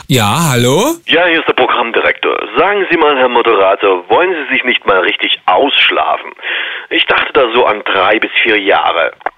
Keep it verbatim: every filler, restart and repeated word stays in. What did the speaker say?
Ja, hallo? Ja, hier ist der Programmdirektor. Sagen Sie mal, Herr Moderator, wollen Sie sich nicht mal richtig ausschlafen? Ich dachte da so an drei bis vier Jahre.